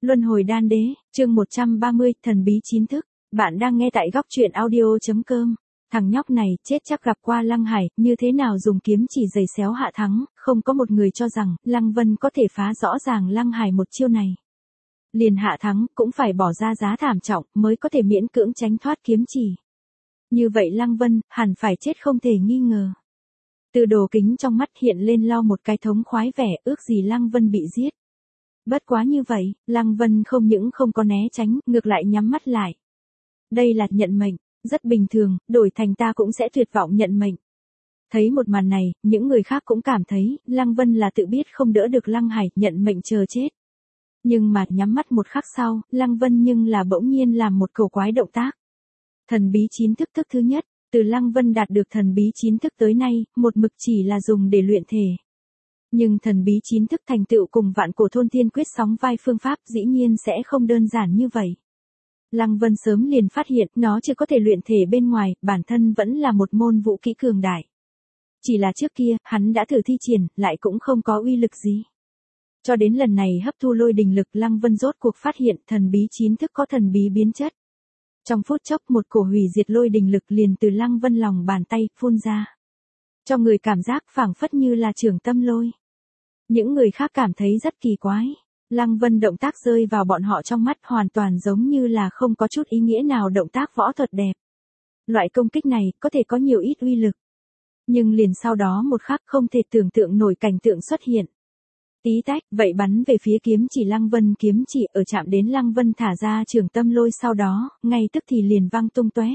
Luân hồi đan đế, chương 130, thần bí chín thức. Bạn đang nghe tại góc truyện audio.com. Thằng nhóc này chết chắc gặp qua Lăng Hải, như thế nào dùng kiếm chỉ giày xéo hạ thắng, không có một người cho rằng Lăng Vân có thể phá rõ ràng Lăng Hải một chiêu này. Liền hạ thắng cũng phải bỏ ra giá thảm trọng mới có thể miễn cưỡng tránh thoát kiếm chỉ. Như vậy Lăng Vân hẳn phải chết không thể nghi ngờ. Từ đồ kính trong mắt hiện lên lo một cái thống khoái vẻ, ước gì Lăng Vân bị giết. Bất quá như vậy, Lăng Vân không những không có né tránh, ngược lại nhắm mắt lại. Đây là nhận mệnh, rất bình thường, đổi thành ta cũng sẽ tuyệt vọng nhận mệnh. Thấy một màn này, những người khác cũng cảm thấy, Lăng Vân là tự biết không đỡ được Lăng Hải, nhận mệnh chờ chết. Nhưng mà nhắm mắt một khắc sau, Lăng Vân nhưng là bỗng nhiên làm một cầu quái động tác. Thần bí chín thức thứ nhất, từ Lăng Vân đạt được thần bí chín thức tới nay, một mực chỉ là dùng để luyện thể. Nhưng thần bí chín thức thành tựu cùng vạn cổ thôn thiên quyết sóng vai phương pháp dĩ nhiên sẽ không đơn giản như vậy. Lăng Vân sớm liền phát hiện nó chưa có thể luyện thể bên ngoài, bản thân vẫn là một môn vũ kỹ cường đại. Chỉ là trước kia, hắn đã thử thi triển, lại cũng không có uy lực gì. Cho đến lần này hấp thu lôi đình lực, Lăng Vân rốt cuộc phát hiện thần bí chín thức có thần bí biến chất. Trong phút chốc một cổ hủy diệt lôi đình lực liền từ Lăng Vân lòng bàn tay phun ra. Cho người cảm giác phảng phất như là trường tâm lôi. Những người khác cảm thấy rất kỳ quái. Lăng Vân động tác rơi vào bọn họ trong mắt hoàn toàn giống như là không có chút ý nghĩa nào động tác võ thuật đẹp. Loại công kích này có thể có nhiều ít uy lực. Nhưng liền sau đó một khắc không thể tưởng tượng nổi cảnh tượng xuất hiện. Tí tách, vậy bắn về phía kiếm chỉ Lăng Vân, kiếm chỉ ở chạm đến Lăng Vân thả ra trường tâm lôi sau đó, ngay tức thì liền văng tung tóe.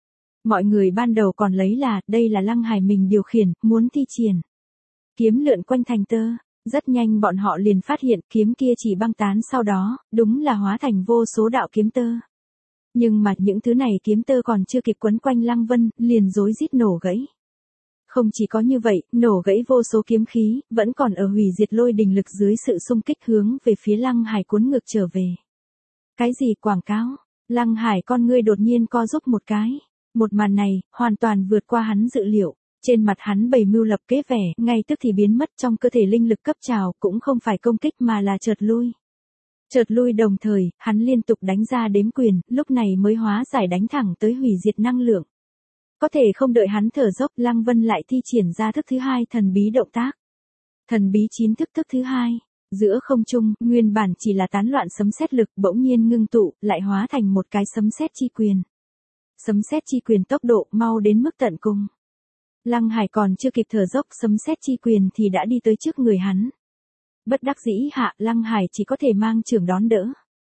Mọi người ban đầu còn lấy là đây là Lăng Hải mình điều khiển, muốn thi triển. Kiếm lượn quanh thành tơ, rất nhanh bọn họ liền phát hiện kiếm kia chỉ băng tán sau đó, đúng là hóa thành vô số đạo kiếm tơ. Nhưng mà những thứ này kiếm tơ còn chưa kịp quấn quanh Lăng Vân, liền rối rít nổ gãy. Không chỉ có như vậy, nổ gãy vô số kiếm khí, vẫn còn ở hủy diệt lôi đình lực dưới sự xung kích hướng về phía Lăng Hải cuốn ngược trở về. Cái gì quảng cáo? Lăng Hải con ngươi đột nhiên co rúm một cái. Một màn này, hoàn toàn vượt qua hắn dự liệu. Trên mặt hắn bày mưu lập kế vẻ, ngay tức thì biến mất trong cơ thể linh lực cấp trào, cũng không phải công kích mà là chợt lui. Chợt lui đồng thời, hắn liên tục đánh ra đếm quyền, lúc này mới hóa giải đánh thẳng tới hủy diệt năng lượng. Có thể không đợi hắn thở dốc, Lăng Vân lại thi triển ra thức thứ hai thần bí động tác. Thần bí chín thức thứ hai, giữa không trung, nguyên bản chỉ là tán loạn sấm sét lực bỗng nhiên ngưng tụ, lại hóa thành một cái sấm sét chi quyền. Sấm sét chi quyền tốc độ mau đến mức tận cùng. Lăng Hải còn chưa kịp thở dốc, sấm sét chi quyền thì đã đi tới trước người hắn. Bất đắc dĩ hạ, Lăng Hải chỉ có thể mang chưởng đón đỡ.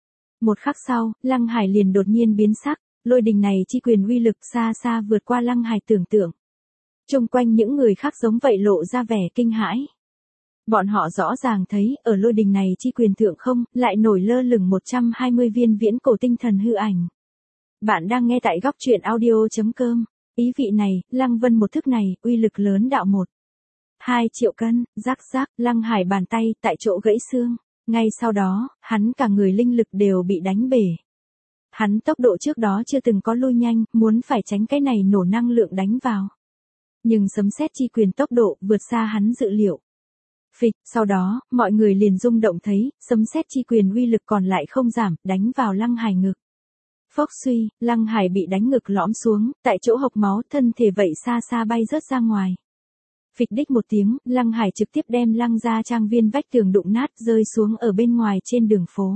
Một khắc sau, Lăng Hải liền đột nhiên biến sắc, lôi đình này chi quyền uy lực xa xa vượt qua Lăng Hải tưởng tượng. Chung quanh những người khác giống vậy lộ ra vẻ kinh hãi. Bọn họ rõ ràng thấy, ở lôi đình này chi quyền thượng không, lại nổi lơ lửng 120 viên viễn cổ tinh thần hư ảnh. Bạn đang nghe tại góc truyện audio.com. Ý vị này, Lăng Vân một thức này, uy lực lớn đạo 1,2 triệu cân, rắc rắc, Lăng Hải bàn tay tại chỗ gãy xương. Ngay sau đó, hắn cả người linh lực đều bị đánh bể. Hắn tốc độ trước đó chưa từng có lui nhanh, muốn phải tránh cái này nổ năng lượng đánh vào. Nhưng sấm sét chi quyền tốc độ vượt xa hắn dự liệu. Phịch, sau đó, mọi người liền rung động thấy, sấm sét chi quyền uy lực còn lại không giảm, đánh vào Lăng Hải ngực. Phốc suy, Lăng Hải bị đánh ngực lõm xuống, tại chỗ hộc máu, thân thể vậy xa xa bay rớt ra ngoài. Phịch đích một tiếng, Lăng Hải trực tiếp đem Lăng gia trang viên vách tường đụng nát rơi xuống ở bên ngoài trên đường phố.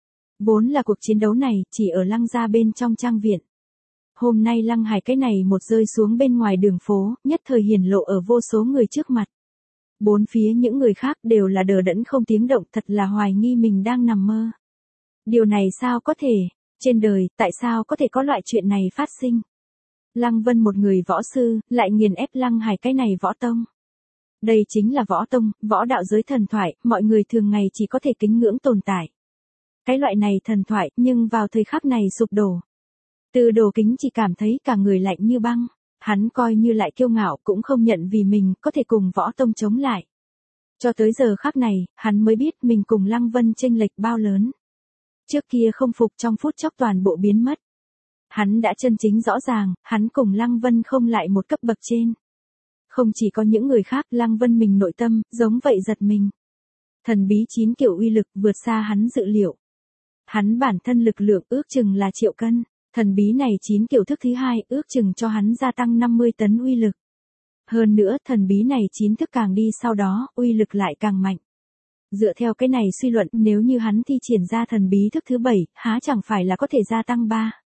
Vốn là cuộc chiến đấu này, chỉ ở Lăng gia bên trong trang viện. Hôm nay Lăng Hải cái này một rơi xuống bên ngoài đường phố, nhất thời hiển lộ ở vô số người trước mặt. Bốn phía những người khác đều là đờ đẫn không tiếng động, thật là hoài nghi mình đang nằm mơ. Điều này sao có thể? Trên đời, tại sao có thể có loại chuyện này phát sinh? Lăng Vân một người võ sư, lại nghiền ép Lăng Hải cái này võ tông. Đây chính là võ tông, võ đạo giới thần thoại, mọi người thường ngày chỉ có thể kính ngưỡng tồn tại. Cái loại này thần thoại, nhưng vào thời khắc này sụp đổ. Từ đồ kính chỉ cảm thấy cả người lạnh như băng. Hắn coi như lại kiêu ngạo cũng không nhận vì mình có thể cùng võ tông chống lại. Cho tới giờ khắc này, hắn mới biết mình cùng Lăng Vân chênh lệch bao lớn. Trước kia không phục trong phút chốc toàn bộ biến mất. Hắn đã chân chính rõ ràng, hắn cùng Lăng Vân không lại một cấp bậc trên. Không chỉ có những người khác, Lăng Vân mình nội tâm, giống vậy giật mình. Thần bí chín kiểu uy lực vượt xa hắn dự liệu. Hắn bản thân lực lượng ước chừng là triệu cân, thần bí này 9 kiểu thức thứ hai ước chừng cho hắn gia tăng 50 tấn uy lực. Hơn nữa thần bí này 9 thức càng đi sau đó, uy lực lại càng mạnh. Dựa theo cái này suy luận, nếu như hắn thi triển ra thần bí thức thứ 7, há chẳng phải là có thể gia tăng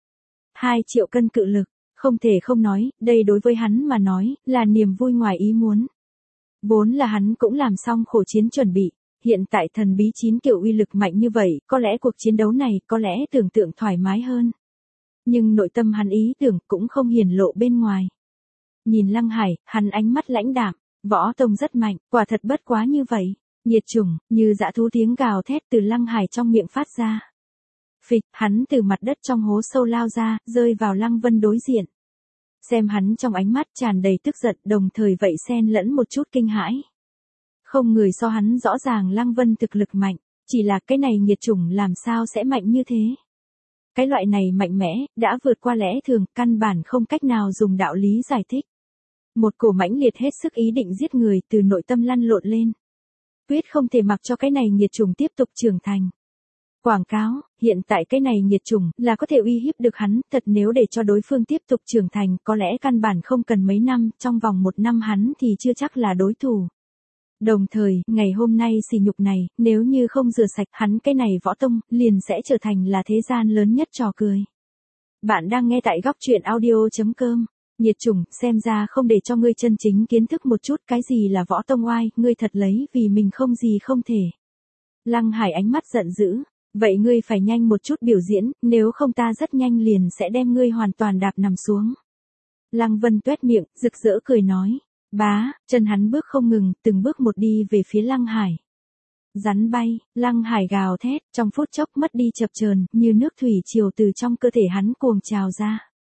2 triệu cân cự lực. Không thể không nói, đây đối với hắn mà nói, là niềm vui ngoài ý muốn. Vốn là hắn cũng làm xong khổ chiến chuẩn bị, hiện tại thần bí 9 kiểu uy lực mạnh như vậy, có lẽ cuộc chiến đấu này có lẽ tưởng tượng thoải mái hơn. Nhưng nội tâm hắn ý tưởng cũng không hiển lộ bên ngoài. Nhìn Lăng Hải, hắn ánh mắt lãnh đạm, võ tông rất mạnh, quả thật bất quá như vậy. Nhiệt chủng, như dã thú tiếng gào thét từ Lăng Hải trong miệng phát ra. Phịch, hắn từ mặt đất trong hố sâu lao ra, rơi vào Lăng Vân đối diện. Xem hắn trong ánh mắt tràn đầy tức giận, đồng thời vậy xen lẫn một chút kinh hãi. Không người so hắn rõ ràng Lăng Vân thực lực mạnh, chỉ là cái này nhiệt chủng làm sao sẽ mạnh như thế. Cái loại này mạnh mẽ, đã vượt qua lẽ thường, căn bản không cách nào dùng đạo lý giải thích. Một cổ mãnh liệt hết sức ý định giết người từ nội tâm lăn lộn lên. Quyết không thể mặc cho cái này nhiệt chủng tiếp tục trưởng thành. Quảng cáo, hiện tại cái này nhiệt chủng là có thể uy hiếp được hắn, thật nếu để cho đối phương tiếp tục trưởng thành, có lẽ căn bản không cần mấy năm, trong vòng 1 năm hắn thì chưa chắc là đối thủ. Đồng thời, ngày hôm nay sỉ nhục này, nếu như không rửa sạch hắn cái này võ tông, liền sẽ trở thành là thế gian lớn nhất trò cười. Bạn đang nghe tại góc truyện audio.com. Nhiệt chủng, xem ra không để cho ngươi chân chính kiến thức một chút cái gì là võ tông oai, ngươi thật lấy vì mình không gì không thể. Lăng Hải ánh mắt giận dữ, vậy ngươi phải nhanh một chút biểu diễn, nếu không ta rất nhanh liền sẽ đem ngươi hoàn toàn đạp nằm xuống. Lăng Vân tuét miệng, rực rỡ cười nói, bá, chân hắn bước không ngừng, từng bước một đi về phía Lăng Hải. Rắn bay, Lăng Hải gào thét, trong phút chốc mất đi chập chờn, như nước thủy triều từ trong cơ thể hắn cuồng trào ra.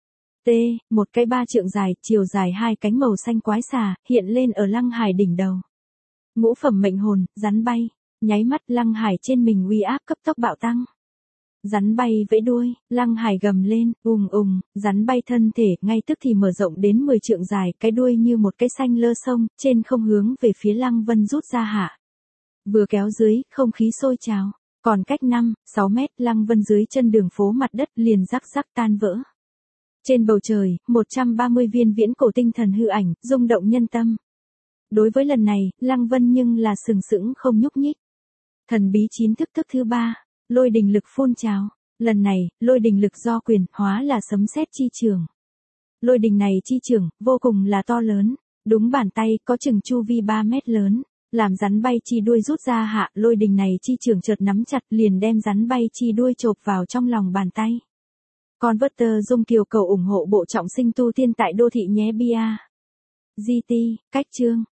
Một cái 3 trượng dài, chiều dài 2 cánh màu xanh quái xà, hiện lên ở Lăng Hải đỉnh đầu. Ngũ phẩm mệnh hồn, rắn bay, nháy mắt Lăng Hải trên mình uy áp cấp tốc bạo tăng. Rắn bay vẫy đuôi, Lăng Hải gầm lên, rắn bay thân thể ngay tức thì mở rộng đến 10 trượng dài, cái đuôi như một cái xanh lơ sông, trên không hướng về phía Lăng Vân rút ra hạ. Vừa kéo dưới, không khí sôi trào, còn cách 5-6 mét, Lăng Vân dưới chân đường phố mặt đất liền rắc rắc tan vỡ. Trên bầu trời, 130 viên viễn cổ tinh thần hư ảnh, rung động nhân tâm. Đối với lần này, Lăng Vân nhưng là sừng sững không nhúc nhích. Thần bí 9 thức thứ 3, lôi đình lực phun trào. Lần này, lôi đình lực do quyền hóa là sấm sét chi trường. Lôi đình này chi trường, vô cùng là to lớn. Đúng bàn tay, có chừng chu vi 3 mét lớn. Làm rắn bay chi đuôi rút ra hạ, lôi đình này chi trường chợt nắm chặt liền đem rắn bay chi đuôi chộp vào trong lòng bàn tay. Converter Dung Kiều cầu ủng hộ bộ trọng sinh tu tiên tại đô thị nhé bia. GT, cách chương.